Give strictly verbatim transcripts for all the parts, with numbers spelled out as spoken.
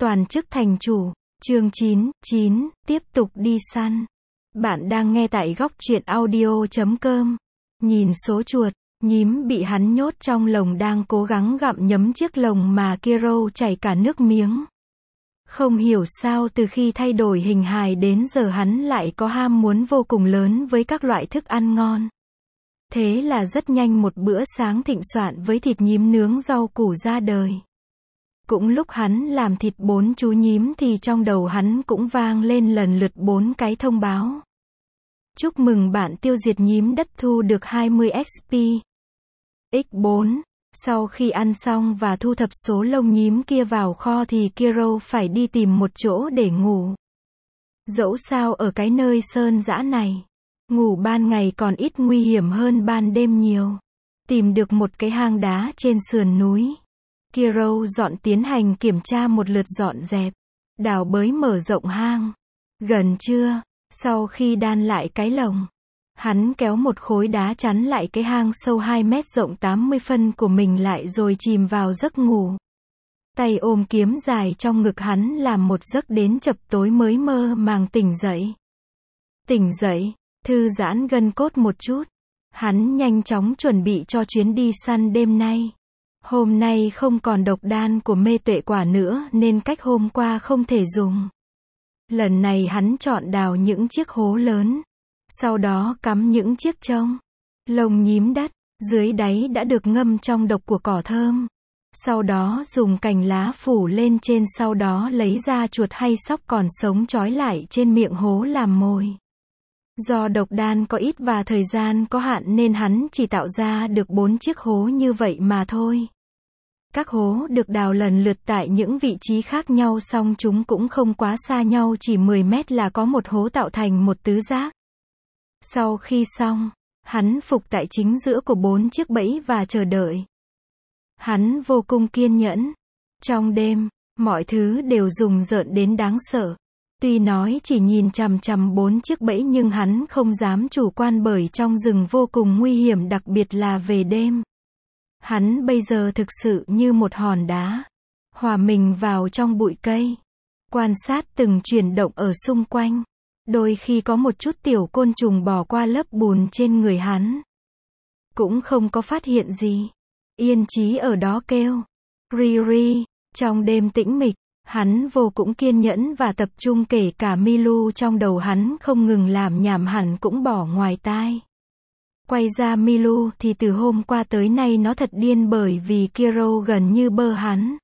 Toàn chức thành chủ. Chương chín, chín, tiếp tục đi săn. Bạn đang nghe tại góc truyện audio chấm com. Nhìn số chuột, nhím bị hắn nhốt trong lồng đang cố gắng gặm nhấm chiếc lồng mà Kiro chảy cả nước miếng. Không hiểu sao từ khi thay đổi hình hài đến giờ hắn lại có ham muốn vô cùng lớn với các loại thức ăn ngon. Thế là rất nhanh một bữa sáng thịnh soạn với thịt nhím nướng rau củ ra đời. Cũng lúc hắn làm thịt bốn chú nhím thì trong đầu hắn cũng vang lên lần lượt bốn cái thông báo. Chúc mừng bạn tiêu diệt nhím đất thu được hai mươi ích pê. nhân bốn. Sau khi ăn xong và thu thập số lông nhím kia vào kho thì Kiro phải đi tìm một chỗ để ngủ. Dẫu sao ở cái nơi sơn dã này, ngủ ban ngày còn ít nguy hiểm hơn ban đêm nhiều. Tìm được một cái hang đá trên sườn núi, Kiro dọn tiến hành kiểm tra một lượt dọn dẹp, đào bới mở rộng hang. Gần trưa, sau khi đan lại cái lồng, hắn kéo một khối đá chắn lại cái hang sâu hai mét rộng tám mươi phân của mình lại rồi chìm vào giấc ngủ. Tay ôm kiếm dài trong ngực hắn làm một giấc đến chập tối mới mơ màng tỉnh dậy. Tỉnh dậy, thư giãn gân cốt một chút, hắn nhanh chóng chuẩn bị cho chuyến đi săn đêm nay. Hôm nay không còn độc đan của mê tuệ quả nữa nên cách hôm qua không thể dùng. Lần này hắn chọn đào những chiếc hố lớn, sau đó cắm những chiếc trông lông nhím đất, dưới đáy đã được ngâm trong độc của cỏ thơm. Sau đó dùng cành lá phủ lên trên, sau đó lấy ra chuột hay sóc còn sống trói lại trên miệng hố làm mồi. Do độc đan có ít và thời gian có hạn nên hắn chỉ tạo ra được bốn chiếc hố như vậy mà thôi. Các hố được đào lần lượt tại những vị trí khác nhau, song chúng cũng không quá xa nhau, chỉ mười mét là có một hố tạo thành một tứ giác. Sau khi xong, hắn phục tại chính giữa của bốn chiếc bẫy và chờ đợi. Hắn vô cùng kiên nhẫn. Trong đêm, mọi thứ đều rùng rợn đến đáng sợ. Tuy nói chỉ nhìn chằm chằm bốn chiếc bẫy nhưng hắn không dám chủ quan bởi trong rừng vô cùng nguy hiểm, đặc biệt là về đêm. Hắn bây giờ thực sự như một hòn đá, hòa mình vào trong bụi cây, quan sát từng chuyển động ở xung quanh. Đôi khi có một chút tiểu côn trùng bò qua lớp bùn trên người hắn. Cũng không có phát hiện gì. Yên chí ở đó kêu Riri. Trong đêm tĩnh mịch, hắn vô cùng kiên nhẫn và tập trung, kể cả Milu trong đầu hắn không ngừng làm nhảm hẳn cũng bỏ ngoài tai. Quay ra Milu thì từ hôm qua tới nay nó thật điên bởi vì Kiro gần như bơ hắn.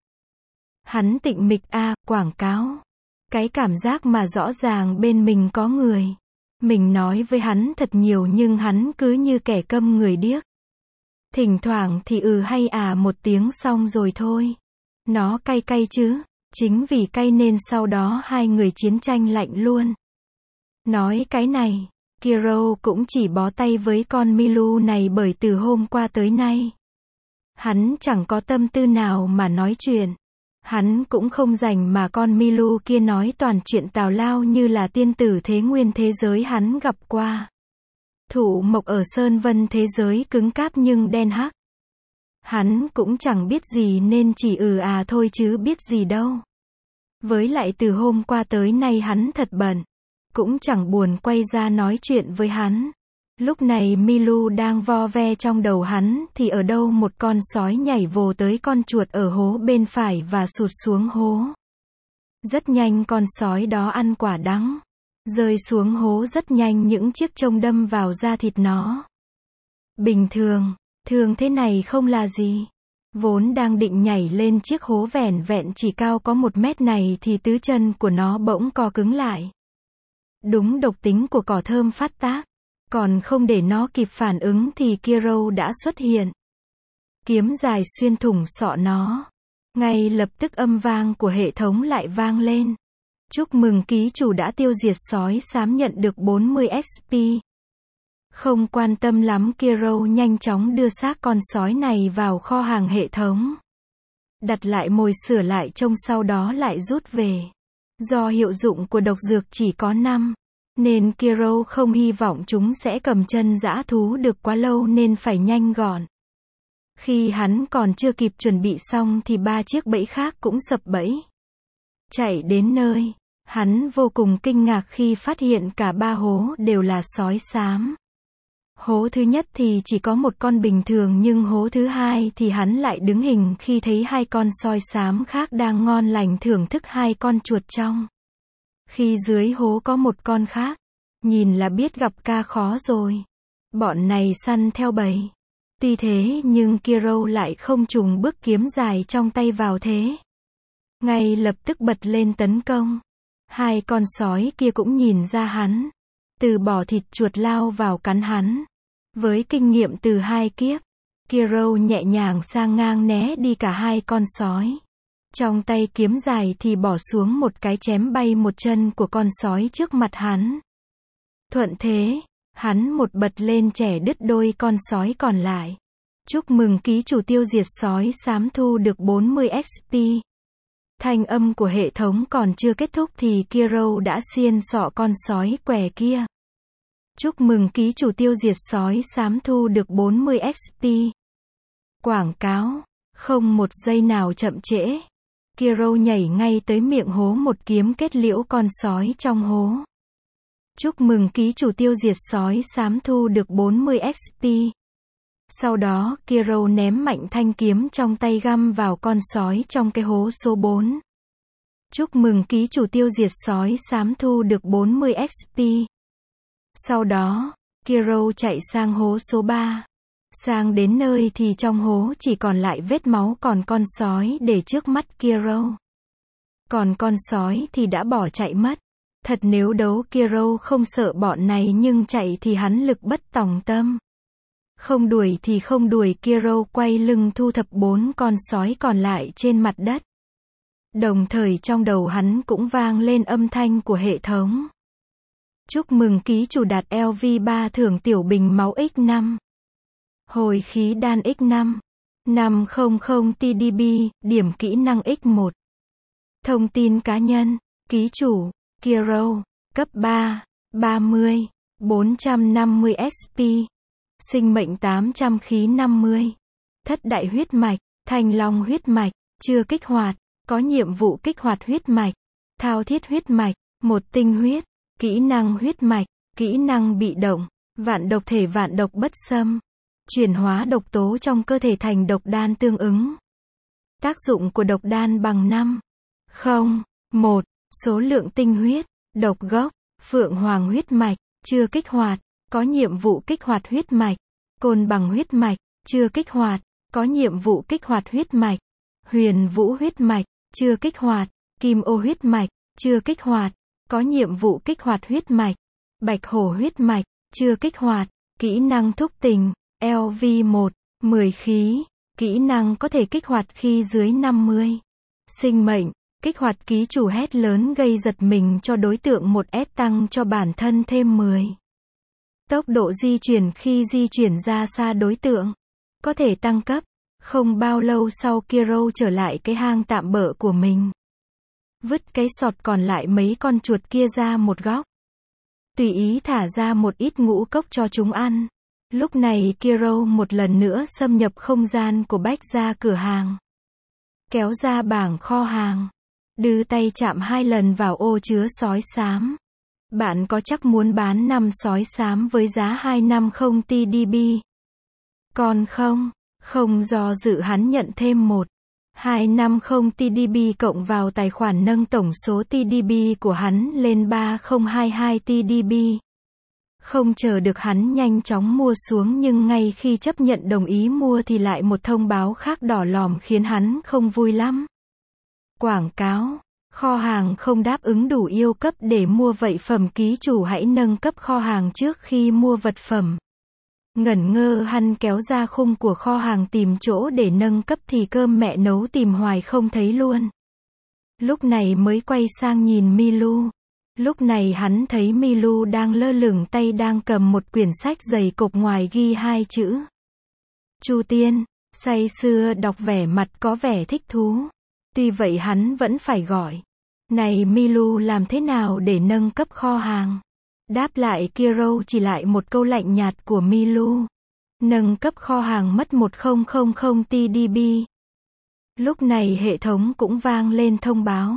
Hắn tịnh mịch a, à, quảng cáo. Cái cảm giác mà rõ ràng bên mình có người. Mình nói với hắn thật nhiều nhưng hắn cứ như kẻ câm người điếc. Thỉnh thoảng thì ừ hay à một tiếng xong rồi thôi. Nó cay cay chứ. Chính vì cay nên sau đó hai người chiến tranh lạnh luôn. Nói cái này, Kiro cũng chỉ bó tay với con Milu này bởi từ hôm qua tới nay, hắn chẳng có tâm tư nào mà nói chuyện. Hắn cũng không rảnh mà con Milu kia nói toàn chuyện tào lao như là tiên tử thế nguyên thế giới hắn gặp qua. Thụ mộc ở Sơn Vân thế giới cứng cáp nhưng đen hắc. Hắn cũng chẳng biết gì nên chỉ ừ à thôi chứ biết gì đâu. Với lại từ hôm qua tới nay hắn thật bận, cũng chẳng buồn quay ra nói chuyện với hắn. Lúc này Milu đang vo ve trong đầu hắn thì ở đâu một con sói nhảy vồ tới con chuột ở hố bên phải và sụt xuống hố. Rất nhanh con sói đó ăn quả đắng, rơi xuống hố rất nhanh, những chiếc trông đâm vào da thịt nó. Bình thường, thường thế này không là gì. Vốn đang định nhảy lên chiếc hố vẻn vẹn chỉ cao có một mét này thì tứ chân của nó bỗng co cứng lại. Đúng độc tính của cỏ thơm phát tác. Còn không để nó kịp phản ứng thì Kiro đã xuất hiện. Kiếm dài xuyên thủng sọ nó. Ngay lập tức âm vang của hệ thống lại vang lên. Chúc mừng ký chủ đã tiêu diệt sói xám, nhận được bốn mươi ích pê. Không quan tâm lắm, Kiro nhanh chóng đưa xác con sói này vào kho hàng hệ thống. Đặt lại mồi, sửa lại trông, sau đó lại rút về. Do hiệu dụng của độc dược chỉ có năm, nên Kiro không hy vọng chúng sẽ cầm chân dã thú được quá lâu nên phải nhanh gọn. Khi hắn còn chưa kịp chuẩn bị xong thì ba chiếc bẫy khác cũng sập bẫy. Chạy đến nơi, hắn vô cùng kinh ngạc khi phát hiện cả ba hố đều là sói xám. Hố thứ nhất thì chỉ có một con bình thường, nhưng hố thứ hai thì hắn lại đứng hình khi thấy hai con sói xám khác đang ngon lành thưởng thức hai con chuột trong. Khi dưới hố có một con khác, nhìn là biết gặp ca khó rồi. Bọn này săn theo bầy. Tuy thế nhưng Kiro lại không trùng bước kiếm dài trong tay vào thế. Ngay lập tức bật lên tấn công. Hai con sói kia cũng nhìn ra hắn. Từ bỏ thịt chuột lao vào cắn hắn. Với kinh nghiệm từ hai kiếp, Kiro nhẹ nhàng sang ngang né đi cả hai con sói. Trong tay kiếm dài thì bỏ xuống một cái chém bay một chân của con sói trước mặt hắn. Thuận thế, hắn một bật lên chẻ đứt đôi con sói còn lại. Chúc mừng ký chủ tiêu diệt sói xám thu được bốn mươi ích pê. Thanh âm của hệ thống còn chưa kết thúc thì Kiro đã xiên xọ con sói què kia. Chúc mừng ký chủ tiêu diệt sói xám thu được bốn mươi ích pê. Quảng cáo. Không một giây nào chậm trễ. Kiro nhảy ngay tới miệng hố một kiếm kết liễu con sói trong hố. Chúc mừng ký chủ tiêu diệt sói xám thu được bốn mươi ích pê. Sau đó, Kiro ném mạnh thanh kiếm trong tay găm vào con sói trong cái hố số bốn. Chúc mừng ký chủ tiêu diệt sói xám thu được bốn mươi ích pê. Sau đó, Kiro chạy sang hố số ba. Sang đến nơi thì trong hố chỉ còn lại vết máu còn con sói để trước mắt Kiro. Còn con sói thì đã bỏ chạy mất. Thật nếu đấu Kiro không sợ bọn này nhưng chạy thì hắn lực bất tòng tâm. Không đuổi thì không đuổi, Kiro quay lưng thu thập bốn con sói còn lại trên mặt đất. Đồng thời trong đầu hắn cũng vang lên âm thanh của hệ thống. Chúc mừng ký chủ đạt L V ba thưởng tiểu bình máu X năm. Hồi khí đan X năm. năm trăm T D B, điểm kỹ năng X một. Thông tin cá nhân, ký chủ, Kiro, cấp ba, ba mươi, bốn trăm năm mươi ích pê. Sinh mệnh tám trăm khí năm mươi. Thất đại huyết mạch, thanh long huyết mạch, chưa kích hoạt, có nhiệm vụ kích hoạt huyết mạch. Thao thiết huyết mạch, một tinh huyết, kỹ năng huyết mạch, kỹ năng bị động, vạn độc thể vạn độc bất xâm. Chuyển hóa độc tố trong cơ thể thành độc đan tương ứng. Tác dụng của độc đan bằng năm. không. một. Số lượng tinh huyết, độc gốc, phượng hoàng huyết mạch, chưa kích hoạt, có nhiệm vụ kích hoạt huyết mạch. Côn bằng huyết mạch, chưa kích hoạt, có nhiệm vụ kích hoạt huyết mạch. Huyền vũ huyết mạch, chưa kích hoạt. Kim ô huyết mạch, chưa kích hoạt, có nhiệm vụ kích hoạt huyết mạch. Bạch hổ huyết mạch, chưa kích hoạt, kỹ năng thúc tình, L V một, mười khí, kỹ năng có thể kích hoạt khi dưới năm mươi. Sinh mệnh, kích hoạt ký chủ hét lớn gây giật mình cho đối tượng một S tăng cho bản thân thêm mười. Tốc độ di chuyển khi di chuyển ra xa đối tượng, có thể tăng cấp. Không bao lâu sau Kiro trở lại cái hang tạm bợ của mình. Vứt cái sọt còn lại mấy con chuột kia ra một góc. Tùy ý thả ra một ít ngũ cốc cho chúng ăn. Lúc này Kiro một lần nữa xâm nhập không gian của Bách Gia cửa hàng. Kéo ra bảng kho hàng. Đưa tay chạm hai lần vào ô chứa sói xám. Bạn có chắc muốn bán năm sói xám với giá hai trăm năm mươi T D B? Còn không? Không do dự hắn nhận thêm một. hai trăm năm mươi T D B cộng vào tài khoản nâng tổng số T D B của hắn lên ba nghìn hai mươi hai T D B. Không chờ được hắn nhanh chóng mua xuống, nhưng ngay khi chấp nhận đồng ý mua thì lại một thông báo khác đỏ lòm khiến hắn không vui lắm. Quảng cáo. Kho hàng không đáp ứng đủ yêu cấp để mua vậy phẩm, ký chủ hãy nâng cấp kho hàng trước khi mua vật phẩm. Ngẩn ngơ hắn kéo ra khung của kho hàng tìm chỗ để nâng cấp thì cơm mẹ nấu tìm hoài không thấy luôn. Lúc này mới quay sang nhìn Milu. Lúc này hắn thấy Milu đang lơ lửng tay đang cầm một quyển sách dày cộp ngoài ghi hai chữ Chu Tiên, say sưa đọc vẻ mặt có vẻ thích thú. Tuy vậy hắn vẫn phải gọi. Này Milu, làm thế nào để nâng cấp kho hàng? Đáp lại Kiro chỉ lại một câu lạnh nhạt của Milu. Nâng cấp kho hàng mất một nghìn T D B. Lúc này hệ thống cũng vang lên thông báo.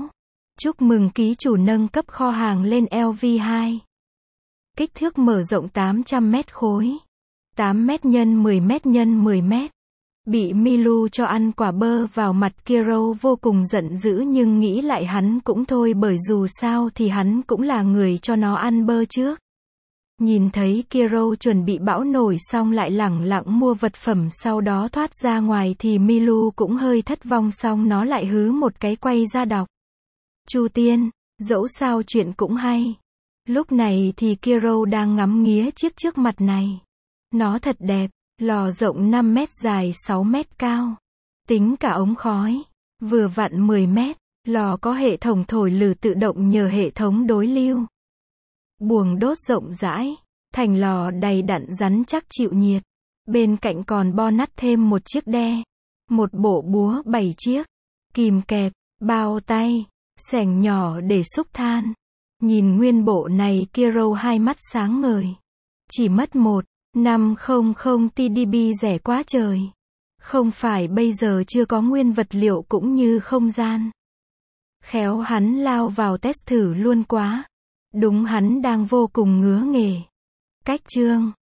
Chúc mừng ký chủ nâng cấp kho hàng lên L V hai. Kích thước mở rộng tám trăm mét khối. tám mét nhân mười mét nhân mười mét. Bị Milu cho ăn quả bơ vào mặt, Kiro vô cùng giận dữ nhưng nghĩ lại hắn cũng thôi, bởi dù sao thì hắn cũng là người cho nó ăn bơ trước. Nhìn thấy Kiro chuẩn bị bão nổi xong lại lẳng lặng mua vật phẩm sau đó thoát ra ngoài thì Milu cũng hơi thất vọng, xong nó lại hứ một cái quay ra đọc. Chu Tiên, dẫu sao chuyện cũng hay. Lúc này thì Kiro đang ngắm nghía chiếc trước mặt này. Nó thật đẹp, lò rộng năm mét dài sáu mét cao. Tính cả ống khói, vừa vặn mười mét. Lò có hệ thống thổi lửa tự động nhờ hệ thống đối lưu. Buồng đốt rộng rãi, thành lò đầy đặn rắn chắc chịu nhiệt. Bên cạnh còn bo nắt thêm một chiếc đe, một bộ búa bảy chiếc, kìm kẹp, bao tay, xẻng nhỏ để xúc than. Nhìn nguyên bộ này Kiro hai mắt sáng ngời. Chỉ mất một năm trăm T D B rẻ quá trời. Không phải bây giờ chưa có nguyên vật liệu cũng như không gian. Khéo hắn lao vào test thử luôn quá. Đúng, hắn đang vô cùng ngứa nghề. Cách chương